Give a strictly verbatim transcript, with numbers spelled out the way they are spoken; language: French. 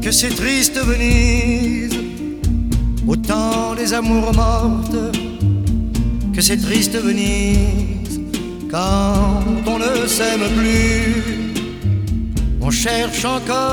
que c'est triste Venise, au temps des amours mortes, que c'est triste Venise, quand on ne s'aime plus, on cherche encore